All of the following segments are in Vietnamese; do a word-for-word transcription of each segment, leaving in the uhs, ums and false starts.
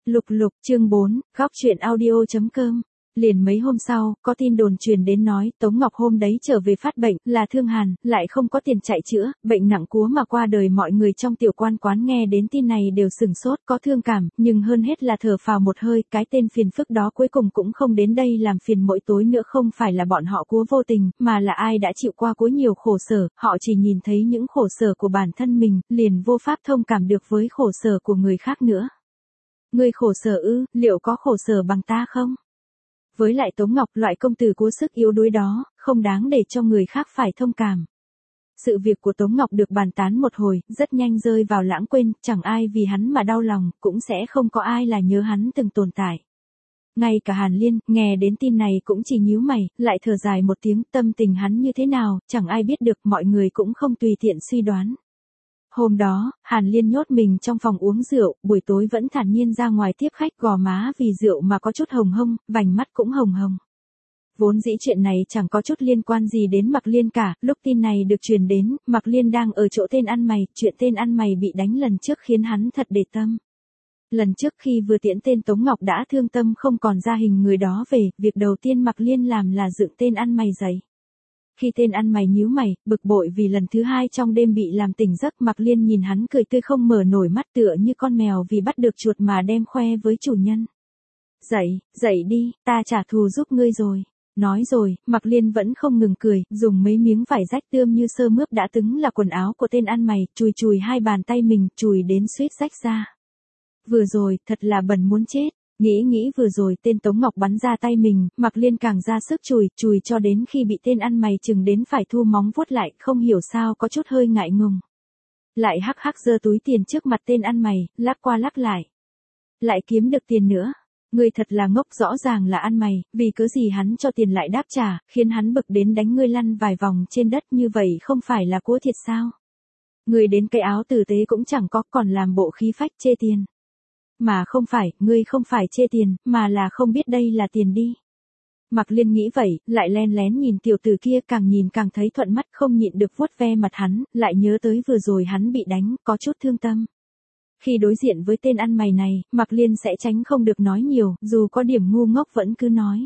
Lục lục, chương bốn, góc truyện audio.com. Liền mấy hôm sau, có tin đồn truyền đến nói, Tống Ngọc hôm đấy trở về phát bệnh, là thương hàn, lại không có tiền chạy chữa, bệnh nặng cúa mà qua đời. Mọi người trong tiểu quan quán nghe đến tin này đều sửng sốt, có thương cảm, nhưng hơn hết là thở phào một hơi, cái tên phiền phức đó cuối cùng cũng không đến đây làm phiền mỗi tối nữa. Không phải là bọn họ cúa vô tình, mà là ai đã chịu qua cúa nhiều khổ sở, họ chỉ nhìn thấy những khổ sở của bản thân mình, liền vô pháp thông cảm được với khổ sở của người khác nữa. Ngươi khổ sở ư, liệu có khổ sở bằng ta không? Với lại Tống Ngọc, loại công tử cố sức yếu đuối đó, không đáng để cho người khác phải thông cảm. Sự việc của Tống Ngọc được bàn tán một hồi, rất nhanh rơi vào lãng quên, chẳng ai vì hắn mà đau lòng, cũng sẽ không có ai là nhớ hắn từng tồn tại. Ngay cả Hàn Liên, nghe đến tin này cũng chỉ nhíu mày, lại thở dài một tiếng, tâm tình hắn như thế nào, chẳng ai biết được, mọi người cũng không tùy tiện suy đoán. Hôm đó, Hàn Liên nhốt mình trong phòng uống rượu, buổi tối vẫn thản nhiên ra ngoài tiếp khách, gò má vì rượu mà có chút hồng hông, vành mắt cũng hồng hồng. Vốn dĩ chuyện này chẳng có chút liên quan gì đến Mạc Liên cả, lúc tin này được truyền đến, Mạc Liên đang ở chỗ tên ăn mày, chuyện tên ăn mày bị đánh lần trước khiến hắn thật để tâm. Lần trước khi vừa tiễn tên Tống Ngọc đã thương tâm không còn ra hình người đó về, việc đầu tiên Mạc Liên làm là dựng tên ăn mày dậy. Khi tên ăn mày nhíu mày, bực bội vì lần thứ hai trong đêm bị làm tỉnh giấc, Mạc Liên nhìn hắn cười tươi không mở nổi mắt, tựa như con mèo vì bắt được chuột mà đem khoe với chủ nhân. Dậy, dậy đi, ta trả thù giúp ngươi rồi. Nói rồi, Mạc Liên vẫn không ngừng cười, dùng mấy miếng vải rách tươm như sơ mướp đã từng là quần áo của tên ăn mày, chùi chùi hai bàn tay mình, chùi đến suýt rách ra. Vừa rồi, thật là bẩn muốn chết. Nghĩ nghĩ vừa rồi tên Tống Ngọc bắn ra tay mình, Mạc Liên càng ra sức chùi, chùi cho đến khi bị tên ăn mày chừng đến phải thu móng vuốt lại, không hiểu sao có chút hơi ngại ngùng. Lại hắc hắc giơ túi tiền trước mặt tên ăn mày, lắc qua lắc lại. Lại kiếm được tiền nữa. Ngươi thật là ngốc, rõ ràng là ăn mày, vì cớ gì hắn cho tiền lại đáp trả, khiến hắn bực đến đánh ngươi lăn vài vòng trên đất, như vậy không phải là cúa thiệt sao? Ngươi đến cái áo tử tế cũng chẳng có, còn làm bộ khí phách chê tiền. Mà không phải, ngươi không phải chê tiền, mà là không biết đây là tiền đi. Mạc Liên nghĩ vậy, lại len lén nhìn tiểu tử kia, càng nhìn càng thấy thuận mắt, không nhịn được vuốt ve mặt hắn, lại nhớ tới vừa rồi hắn bị đánh, có chút thương tâm. Khi đối diện với tên ăn mày này, Mạc Liên sẽ tránh không được nói nhiều, dù có điểm ngu ngốc vẫn cứ nói.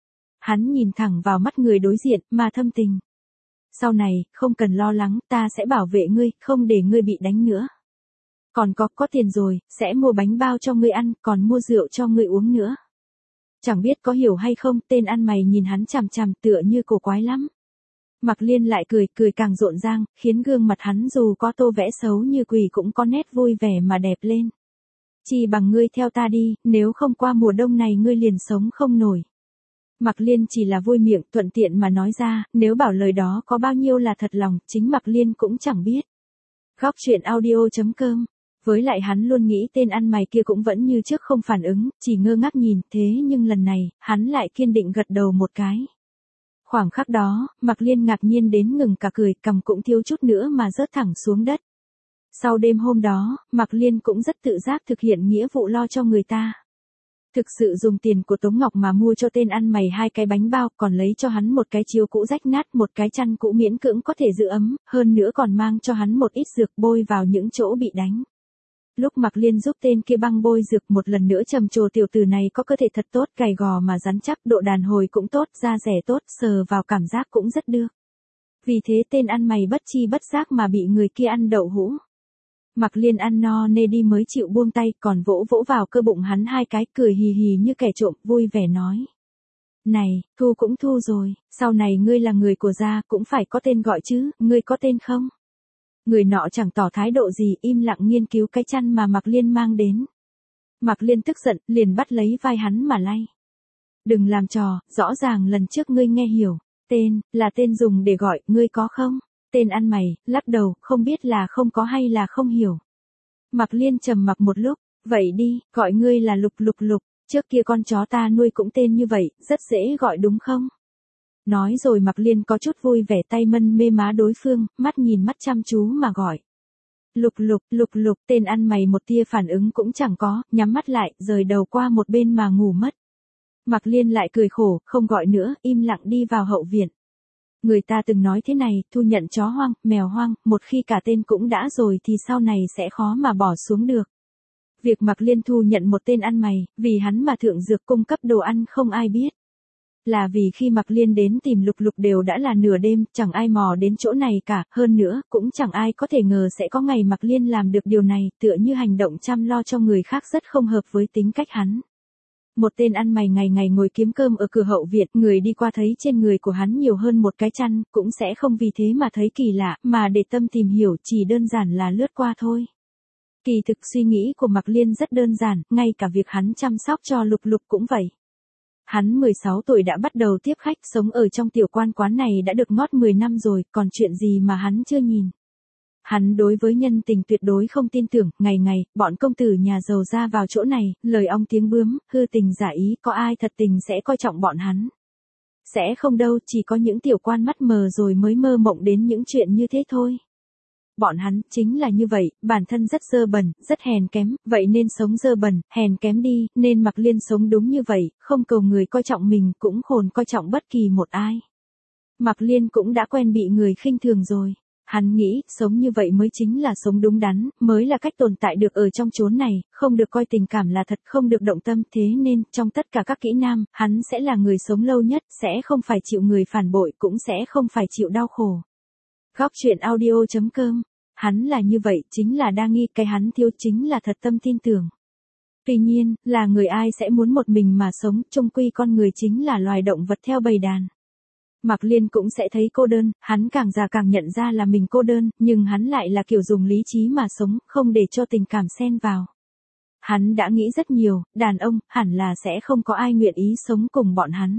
Hắn nhìn thẳng vào mắt người đối diện, mà thâm tình. Sau này, không cần lo lắng, ta sẽ bảo vệ ngươi, không để ngươi bị đánh nữa. Còn có, có tiền rồi, sẽ mua bánh bao cho ngươi ăn, còn mua rượu cho ngươi uống nữa. Chẳng biết có hiểu hay không, tên ăn mày nhìn hắn chằm chằm tựa như cổ quái lắm. Mạc Liên lại cười, cười càng rộn ràng, khiến gương mặt hắn dù có tô vẽ xấu như quỷ cũng có nét vui vẻ mà đẹp lên. Chỉ bằng ngươi theo ta đi, nếu không qua mùa đông này ngươi liền sống không nổi. Mạc Liên chỉ là vui miệng, thuận tiện mà nói ra, nếu bảo lời đó có bao nhiêu là thật lòng, chính Mạc Liên cũng chẳng biết. Góc truyện audio.com. Với lại hắn luôn nghĩ tên ăn mày kia cũng vẫn như trước không phản ứng, chỉ ngơ ngác nhìn, thế nhưng lần này, hắn lại kiên định gật đầu một cái. Khoảng khắc đó, Mạc Liên ngạc nhiên đến ngừng cả cười, cằm cũng thiếu chút nữa mà rớt thẳng xuống đất. Sau đêm hôm đó, Mạc Liên cũng rất tự giác thực hiện nghĩa vụ lo cho người ta. Thực sự dùng tiền của Tống Ngọc mà mua cho tên ăn mày hai cái bánh bao, còn lấy cho hắn một cái chiếu cũ rách nát, một cái chăn cũ miễn cưỡng có thể giữ ấm, hơn nữa còn mang cho hắn một ít dược bôi vào những chỗ bị đánh. Lúc Mạc Liên giúp tên kia băng bôi dược, một lần nữa trầm trồ tiểu tử này có cơ thể thật tốt, gầy gò mà rắn chắc, độ đàn hồi cũng tốt, da rẻ tốt, sờ vào cảm giác cũng rất được. Vì thế tên ăn mày bất chi bất giác mà bị người kia ăn đậu hũ. Mạc Liên ăn no nê đi mới chịu buông tay, còn vỗ vỗ vào cơ bụng hắn hai cái, cười hì hì như kẻ trộm, vui vẻ nói. Này, thu cũng thu rồi, sau này ngươi là người của gia, cũng phải có tên gọi chứ, ngươi có tên không? Người nọ chẳng tỏ thái độ gì, im lặng nghiên cứu cái chăn mà Mạc Liên mang đến. Mạc Liên tức giận, liền bắt lấy vai hắn mà lay. Đừng làm trò, rõ ràng lần trước ngươi nghe hiểu, tên, là tên dùng để gọi, ngươi có không? Tên ăn mày, lắc đầu, không biết là không có hay là không hiểu. Mạc Liên trầm mặc một lúc, vậy đi, gọi ngươi là Lục Lục Lục, trước kia con chó ta nuôi cũng tên như vậy, rất dễ gọi đúng không? Nói rồi Mạc Liên có chút vui vẻ, tay mân mê má đối phương, mắt nhìn mắt chăm chú mà gọi. Lục Lục, Lục Lục, tên ăn mày một tia phản ứng cũng chẳng có, nhắm mắt lại, rời đầu qua một bên mà ngủ mất. Mạc Liên lại cười khổ, không gọi nữa, im lặng đi vào hậu viện. Người ta từng nói thế này, thu nhận chó hoang, mèo hoang, một khi cả tên cũng đã rồi thì sau này sẽ khó mà bỏ xuống được. Việc Mạc Liên thu nhận một tên ăn mày, vì hắn mà thượng dược cung cấp đồ ăn không ai biết. Là vì khi Mạc Liên đến tìm Lục Lục đều đã là nửa đêm, chẳng ai mò đến chỗ này cả, hơn nữa, cũng chẳng ai có thể ngờ sẽ có ngày Mạc Liên làm được điều này, tựa như hành động chăm lo cho người khác rất không hợp với tính cách hắn. Một tên ăn mày ngày ngày ngồi kiếm cơm ở cửa hậu viện, người đi qua thấy trên người của hắn nhiều hơn một cái chăn, cũng sẽ không vì thế mà thấy kỳ lạ, mà để tâm tìm hiểu, chỉ đơn giản là lướt qua thôi. Kỳ thực suy nghĩ của Mạc Liên rất đơn giản, ngay cả việc hắn chăm sóc cho Lục Lục cũng vậy. Hắn mười sáu tuổi đã bắt đầu tiếp khách, sống ở trong tiểu quan quán này đã được ngót mười năm rồi, còn chuyện gì mà hắn chưa nhìn. Hắn đối với nhân tình tuyệt đối không tin tưởng, ngày ngày, bọn công tử nhà giàu ra vào chỗ này, lời ong tiếng bướm, hư tình giả ý, có ai thật tình sẽ coi trọng bọn hắn. Sẽ không đâu, chỉ có những tiểu quan mắt mờ rồi mới mơ mộng đến những chuyện như thế thôi. Bọn hắn chính là như vậy, bản thân rất dơ bẩn, rất hèn kém, vậy nên sống dơ bẩn, hèn kém đi, nên Mạc Liên sống đúng như vậy, không cầu người coi trọng mình, cũng khôn coi trọng bất kỳ một ai. Mạc Liên cũng đã quen bị người khinh thường rồi. Hắn nghĩ, sống như vậy mới chính là sống đúng đắn, mới là cách tồn tại được ở trong chốn này, không được coi tình cảm là thật, không được động tâm, thế nên, trong tất cả các kỹ nam, hắn sẽ là người sống lâu nhất, sẽ không phải chịu người phản bội, cũng sẽ không phải chịu đau khổ. Góc truyện audio chấm com. Hắn là như vậy, chính là đa nghi, cái hắn thiếu chính là thật tâm tin tưởng. Tuy nhiên, là người ai sẽ muốn một mình mà sống, chung quy con người chính là loài động vật theo bầy đàn. Mạc Liên cũng sẽ thấy cô đơn, hắn càng già càng nhận ra là mình cô đơn, nhưng hắn lại là kiểu dùng lý trí mà sống, không để cho tình cảm xen vào. Hắn đã nghĩ rất nhiều, đàn ông, hẳn là sẽ không có ai nguyện ý sống cùng bọn hắn.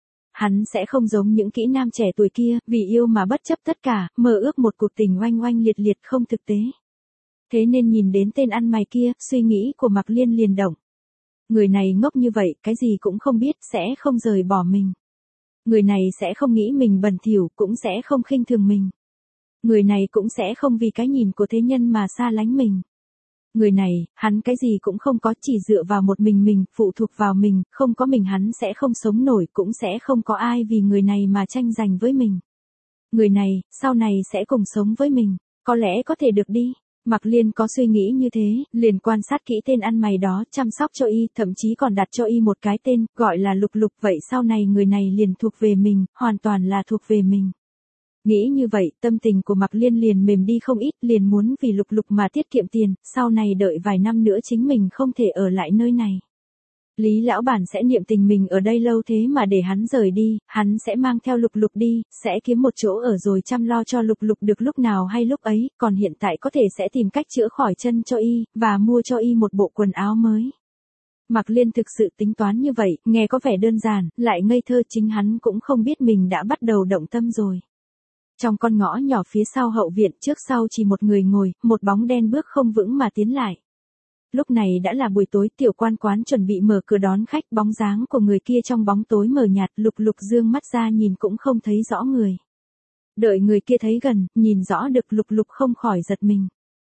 Hắn sẽ không giống những kỹ nam trẻ tuổi kia, vì yêu mà bất chấp tất cả, mơ ước một cuộc tình oanh oanh liệt liệt không thực tế. Thế nên nhìn đến tên ăn mày kia, suy nghĩ của Mạc Liên liền động. Người này ngốc như vậy, cái gì cũng không biết, sẽ không rời bỏ mình. Người này sẽ không nghĩ mình bẩn thỉu, cũng sẽ không khinh thường mình. Người này cũng sẽ không vì cái nhìn của thế nhân mà xa lánh mình. Người này, hắn cái gì cũng không có, chỉ dựa vào một mình mình, phụ thuộc vào mình, không có mình hắn sẽ không sống nổi, cũng sẽ không có ai vì người này mà tranh giành với mình. Người này, sau này sẽ cùng sống với mình, có lẽ có thể được đi. Mạc Liên có suy nghĩ như thế, liền quan sát kỹ tên ăn mày đó, chăm sóc cho y, thậm chí còn đặt cho y một cái tên, gọi là Lục Lục, vậy sau này người này liền thuộc về mình, hoàn toàn là thuộc về mình. Nghĩ như vậy, tâm tình của Mạc Liên liền mềm đi không ít, liền muốn vì Lục Lục mà tiết kiệm tiền, sau này đợi vài năm nữa chính mình không thể ở lại nơi này. Lý lão bản sẽ niệm tình mình ở đây lâu thế mà để hắn rời đi, hắn sẽ mang theo Lục Lục đi, sẽ kiếm một chỗ ở rồi chăm lo cho Lục Lục được lúc nào hay lúc ấy, còn hiện tại có thể sẽ tìm cách chữa khỏi chân cho y, và mua cho y một bộ quần áo mới. Mạc Liên thực sự tính toán như vậy, nghe có vẻ đơn giản, lại ngây thơ, chính hắn cũng không biết mình đã bắt đầu động tâm rồi. Trong con ngõ nhỏ phía sau hậu viện, trước sau chỉ một người ngồi, một bóng đen bước không vững mà tiến lại. Lúc này đã là buổi tối, tiểu quan quán chuẩn bị mở cửa đón khách, bóng dáng của người kia trong bóng tối mờ nhạt, Lục Lục dương mắt ra nhìn cũng không thấy rõ người. Đợi người kia thấy gần, nhìn rõ được Lục Lục không khỏi giật mình.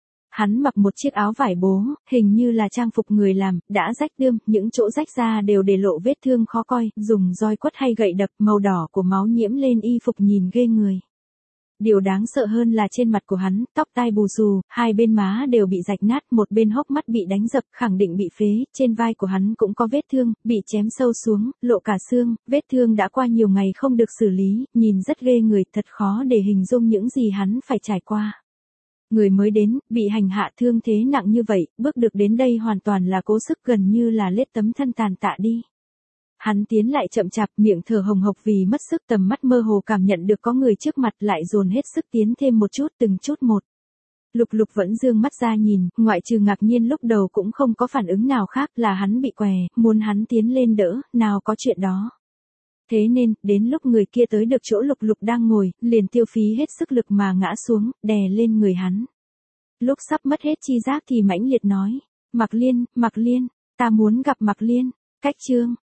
Hắn mặc một chiếc áo vải bố, hình như là trang phục người làm, đã rách đươm, những chỗ rách ra đều để lộ vết thương khó coi, dùng roi quất hay gậy đập, màu đỏ của máu nhiễm lên y phục nhìn ghê người. Điều đáng sợ hơn là trên mặt của hắn, tóc tai bù xù, hai bên má đều bị rạch nát, một bên hốc mắt bị đánh dập, khẳng định bị phế, trên vai của hắn cũng có vết thương, bị chém sâu xuống, lộ cả xương, vết thương đã qua nhiều ngày không được xử lý, nhìn rất ghê người, thật khó để hình dung những gì hắn phải trải qua. Người mới đến, bị hành hạ thương thế nặng như vậy, bước được đến đây hoàn toàn là cố sức, gần như là lết tấm thân tàn tạ đi. Hắn tiến lại chậm chạp, miệng thở hồng hộc vì mất sức, tầm mắt mơ hồ cảm nhận được có người trước mặt, lại dồn hết sức tiến thêm một chút, từng chút một. Lục Lục vẫn dương mắt ra nhìn, ngoại trừ ngạc nhiên lúc đầu cũng không có phản ứng nào khác, là hắn bị què, muốn hắn tiến lên đỡ, nào có chuyện đó. Thế nên, đến lúc người kia tới được chỗ Lục Lục đang ngồi, liền tiêu phí hết sức lực mà ngã xuống, đè lên người hắn. Lúc sắp mất hết chi giác thì mãnh liệt nói, Mạc Liên, Mạc Liên, ta muốn gặp Mạc Liên. Cách chương